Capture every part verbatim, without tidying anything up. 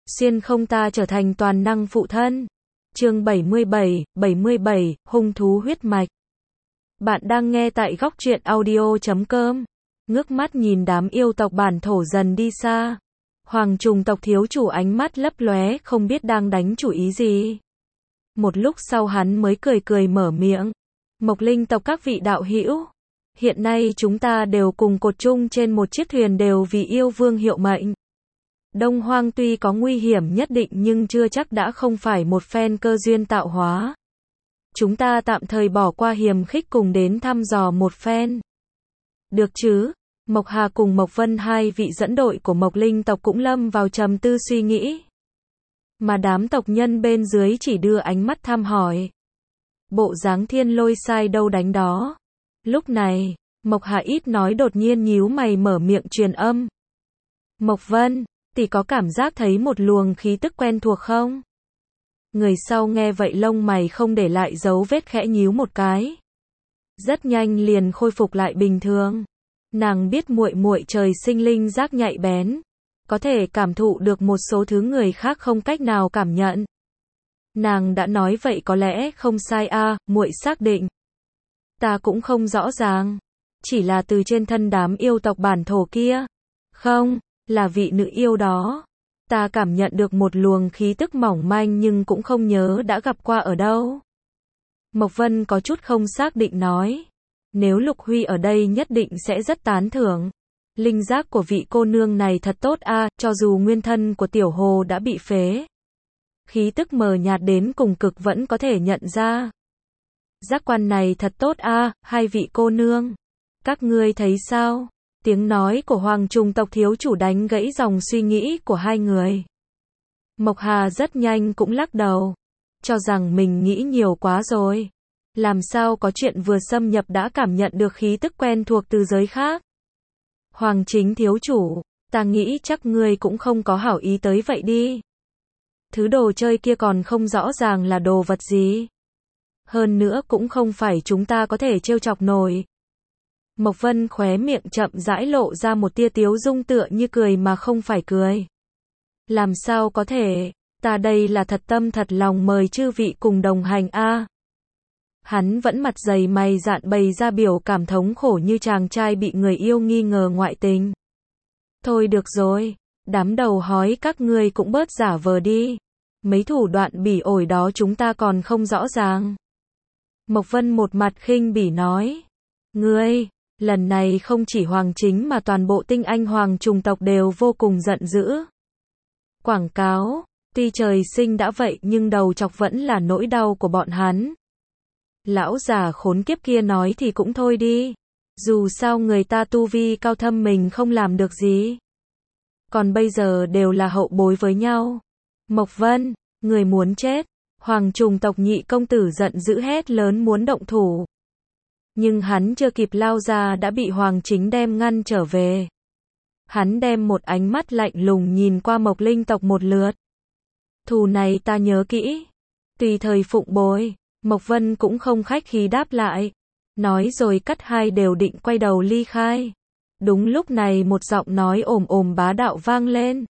xuyên không ta trở thành toàn năng phụ thân. Chương bảy mươi bảy, bảy mươi bảy, hung thú huyết mạch. Bạn đang nghe tại góc truyện audio chấm com. Ngước mắt nhìn đám yêu tộc bản thổ dần đi xa. Hoàng trùng tộc thiếu chủ ánh mắt lấp lóe, không biết đang đánh chủ ý gì. Một lúc sau hắn mới cười cười mở miệng. Mộc linh tộc các vị đạo hữu, hiện nay chúng ta đều cùng cột chung trên một chiếc thuyền, đều vì yêu vương hiệu mệnh. Đông Hoang tuy có nguy hiểm nhất định nhưng chưa chắc đã không phải một phen cơ duyên tạo hóa. Chúng ta tạm thời bỏ qua hiềm khích cùng đến thăm dò một phen. Được chứ? Mộc Hà cùng Mộc Vân, hai vị dẫn đội của Mộc Linh tộc cũng lâm vào trầm tư suy nghĩ. Mà đám tộc nhân bên dưới chỉ đưa ánh mắt thăm hỏi. Bộ dáng thiên lôi sai đâu đánh đó. Lúc này, Mộc Hà ít nói đột nhiên nhíu mày mở miệng truyền âm. Mộc Vân, tỷ có cảm giác thấy một luồng khí tức quen thuộc không? Người sau nghe vậy lông mày không để lại dấu vết, khẽ nhíu một cái. Rất nhanh liền khôi phục lại bình thường. Nàng biết muội muội trời sinh linh giác nhạy bén, có thể cảm thụ được một số thứ người khác không cách nào cảm nhận. Nàng đã nói vậy có lẽ không sai a, à, muội xác định. Ta cũng không rõ ràng, chỉ là từ trên thân đám yêu tộc bản thổ kia. Không, là vị nữ yêu đó. Ta cảm nhận được một luồng khí tức mỏng manh nhưng cũng không nhớ đã gặp qua ở đâu. Mộc Vân có chút không xác định nói. Nếu Lục Huy ở đây nhất định sẽ rất tán thưởng. Linh giác của vị cô nương này thật tốt a, à, cho dù nguyên thân của tiểu hồ đã bị phế. Khí tức mờ nhạt đến cùng cực vẫn có thể nhận ra. Giác quan này thật tốt a, à, hai vị cô nương. Các ngươi thấy sao? Tiếng nói của Hoàng trùng tộc thiếu chủ đánh gãy dòng suy nghĩ của hai người. Mộc Hà rất nhanh cũng lắc đầu. Cho rằng mình nghĩ nhiều quá rồi. Làm sao có chuyện vừa xâm nhập đã cảm nhận được khí tức quen thuộc từ giới khác. Hoàng chính thiếu chủ, ta nghĩ chắc ngươi cũng không có hảo ý tới vậy đi. Thứ đồ chơi kia còn không rõ ràng là đồ vật gì. Hơn nữa cũng không phải chúng ta có thể trêu chọc nổi. Mộc Vân khóe miệng chậm rãi lộ ra một tia tiếu dung, tựa như cười mà không phải cười. Làm sao có thể, ta đây là thật tâm thật lòng mời chư vị cùng đồng hành a. À. Hắn vẫn mặt dày mày dạn bày ra biểu cảm thống khổ như chàng trai bị người yêu nghi ngờ ngoại tình. Thôi được rồi, đám đầu hói các ngươi cũng bớt giả vờ đi. Mấy thủ đoạn bỉ ổi đó chúng ta còn không rõ ràng. Mộc Vân một mặt khinh bỉ nói. Ngươi, lần này không chỉ Hoàng chính mà toàn bộ tinh anh Hoàng trùng tộc đều vô cùng giận dữ. Quảng cáo, tuy trời sinh đã vậy nhưng đầu chọc vẫn là nỗi đau của bọn hắn. Lão già khốn kiếp kia nói thì cũng thôi đi. Dù sao người ta tu vi cao thâm mình không làm được gì. Còn bây giờ đều là hậu bối với nhau. Mộc Vân, người muốn chết. Hoàng trùng tộc nhị công tử giận dữ hét lớn muốn động thủ. Nhưng hắn chưa kịp lao ra đã bị Hoàng chính đem ngăn trở về. Hắn đem một ánh mắt lạnh lùng nhìn qua Mộc Linh tộc một lượt. Thù này ta nhớ kỹ. Tùy thời phụng bồi. Mộc Vân cũng không khách khí đáp lại. Nói rồi cắt hai đều định quay đầu ly khai. Đúng lúc này một giọng nói ồm ồm bá đạo vang lên.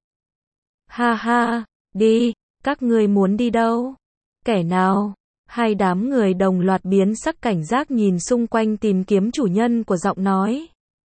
Ha ha, đi, các ngươi muốn đi đâu? Kẻ nào? Hai đám người đồng loạt biến sắc cảnh giác nhìn xung quanh tìm kiếm chủ nhân của giọng nói.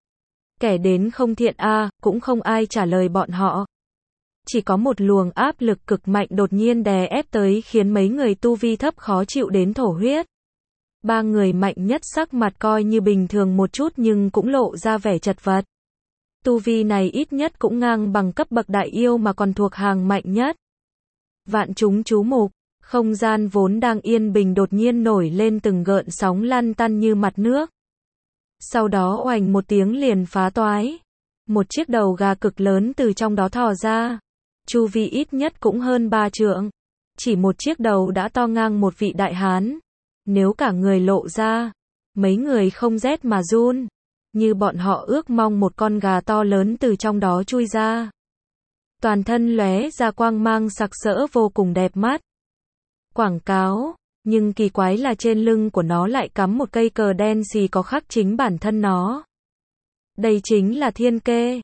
Kẻ đến không thiện a, à, cũng không ai trả lời bọn họ. Chỉ có một luồng áp lực cực mạnh đột nhiên đè ép tới khiến mấy người tu vi thấp khó chịu đến thổ huyết. Ba người mạnh nhất sắc mặt coi như bình thường một chút nhưng cũng lộ ra vẻ chật vật. Tu vi này ít nhất cũng ngang bằng cấp bậc đại yêu mà còn thuộc hàng mạnh nhất. Vạn chúng chú mục, không gian vốn đang yên bình đột nhiên nổi lên từng gợn sóng lăn tăn như mặt nước. Sau đó oành một tiếng liền phá toái. Một chiếc đầu gà cực lớn từ trong đó thò ra. Chu vi ít nhất cũng hơn ba trượng. Chỉ một chiếc đầu đã to ngang một vị đại hán. Nếu cả người lộ ra, mấy người không rét mà run. Như bọn họ ước mong một con gà to lớn từ trong đó chui ra. Toàn thân lóe ra quang mang sặc sỡ vô cùng đẹp mắt. Quảng cáo, nhưng kỳ quái là trên lưng của nó lại cắm một cây cờ đen xì có khắc chính bản thân nó. Đây chính là thiên kê.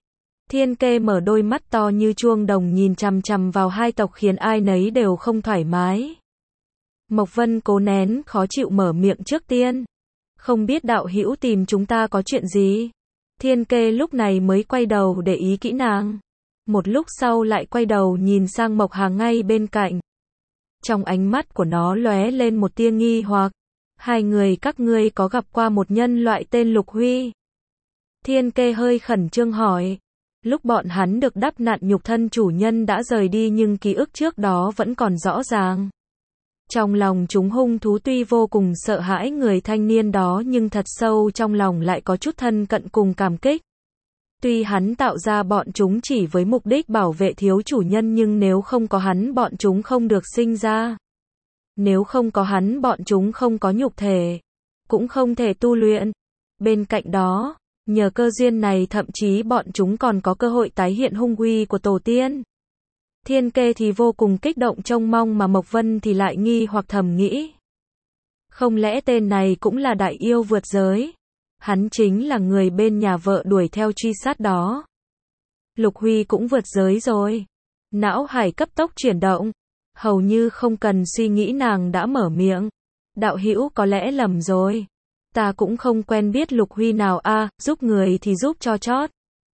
Thiên Kê mở đôi mắt to như chuông đồng nhìn chằm chằm vào hai tộc khiến ai nấy đều không thoải mái. Mộc Vân cố nén khó chịu mở miệng trước tiên. Không biết đạo hữu tìm chúng ta có chuyện gì? Thiên Kê lúc này mới quay đầu để ý kỹ nàng. Một lúc sau lại quay đầu nhìn sang Mộc Hà ngay bên cạnh. Trong ánh mắt của nó lóe lên một tia nghi hoặc. Hai người các ngươi có gặp qua một nhân loại tên Lục Huy? Thiên Kê hơi khẩn trương hỏi. Lúc bọn hắn được đắp nặn nhục thân chủ nhân đã rời đi nhưng ký ức trước đó vẫn còn rõ ràng. Trong lòng chúng hung thú tuy vô cùng sợ hãi người thanh niên đó nhưng thật sâu trong lòng lại có chút thân cận cùng cảm kích. Tuy hắn tạo ra bọn chúng chỉ với mục đích bảo vệ thiếu chủ nhân nhưng nếu không có hắn bọn chúng không được sinh ra. Nếu không có hắn bọn chúng không có nhục thể, cũng không thể tu luyện. Bên cạnh đó, nhờ cơ duyên này thậm chí bọn chúng còn có cơ hội tái hiện hung uy của tổ tiên. Thiên Kê thì vô cùng kích động trông mong mà Mộc Vân thì lại nghi hoặc thầm nghĩ. Không lẽ tên này cũng là đại yêu vượt giới? Hắn chính là người bên nhà vợ đuổi theo truy sát đó. Lục Huy cũng vượt giới rồi. Não hải cấp tốc chuyển động. Hầu như không cần suy nghĩ nàng đã mở miệng. Đạo hữu có lẽ lầm rồi. Ta cũng không quen biết Lục Huy nào a, à, giúp người thì giúp cho chót.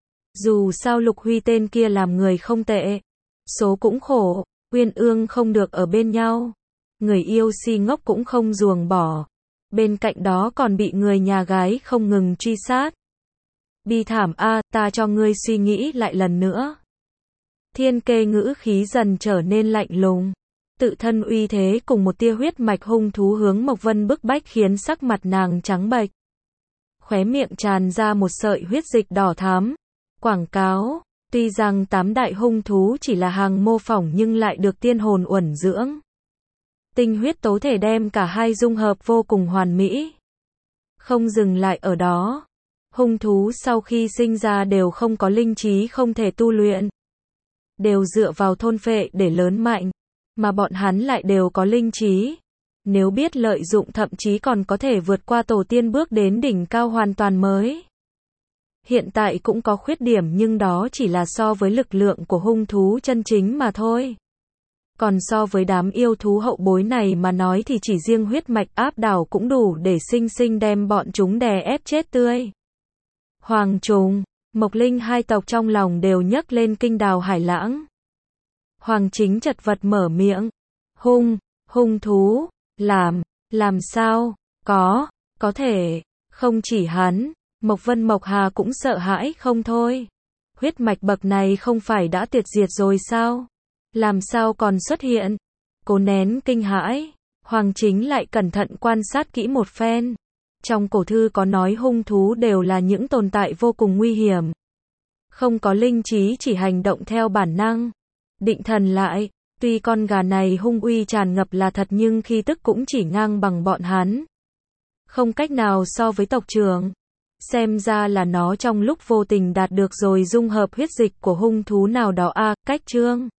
Dù sao Lục Huy tên kia làm người không tệ. Số cũng khổ, uyên ương không được ở bên nhau. Người yêu si ngốc cũng không ruồng bỏ. Bên cạnh đó còn bị người nhà gái không ngừng truy sát. Bi thảm a, à, ta cho ngươi suy nghĩ lại lần nữa. Thiên Kê ngữ khí dần trở nên lạnh lùng. Tự thân uy thế cùng một tia huyết mạch hung thú hướng Mộc Vân bức bách khiến sắc mặt nàng trắng bệch. Khóe miệng tràn ra một sợi huyết dịch đỏ thắm. Quảng cáo, tuy rằng tám đại hung thú chỉ là hàng mô phỏng nhưng lại được tiên hồn uẩn dưỡng. Tinh huyết tố thể đem cả hai dung hợp vô cùng hoàn mỹ. Không dừng lại ở đó. Hung thú sau khi sinh ra đều không có linh trí không thể tu luyện. Đều dựa vào thôn phệ để lớn mạnh. Mà bọn hắn lại đều có linh trí. Nếu biết lợi dụng thậm chí còn có thể vượt qua tổ tiên bước đến đỉnh cao hoàn toàn mới. Hiện tại cũng có khuyết điểm nhưng đó chỉ là so với lực lượng của hung thú chân chính mà thôi. Còn so với đám yêu thú hậu bối này mà nói thì chỉ riêng huyết mạch áp đảo cũng đủ để sinh sinh đem bọn chúng đè ép chết tươi. Hoàng trùng, Mộc Linh hai tộc trong lòng đều nhấc lên kinh đào hải lãng. Hoàng Chính chật vật mở miệng. Hung, hung thú, làm, làm sao, có, có thể, không chỉ hắn, Mộc Vân Mộc Hà cũng sợ hãi không thôi. Huyết mạch bậc này không phải đã tuyệt diệt rồi sao? Làm sao còn xuất hiện? Cố nén kinh hãi, Hoàng Chính lại cẩn thận quan sát kỹ một phen. Trong cổ thư có nói hung thú đều là những tồn tại vô cùng nguy hiểm. Không có linh trí chỉ hành động theo bản năng. Định thần lại, tuy con gà này hung uy tràn ngập là thật nhưng khi tức cũng chỉ ngang bằng bọn hắn. Không cách nào so với tộc trưởng. Xem ra là nó trong lúc vô tình đạt được rồi dung hợp huyết dịch của hung thú nào đó a, à, cách chương.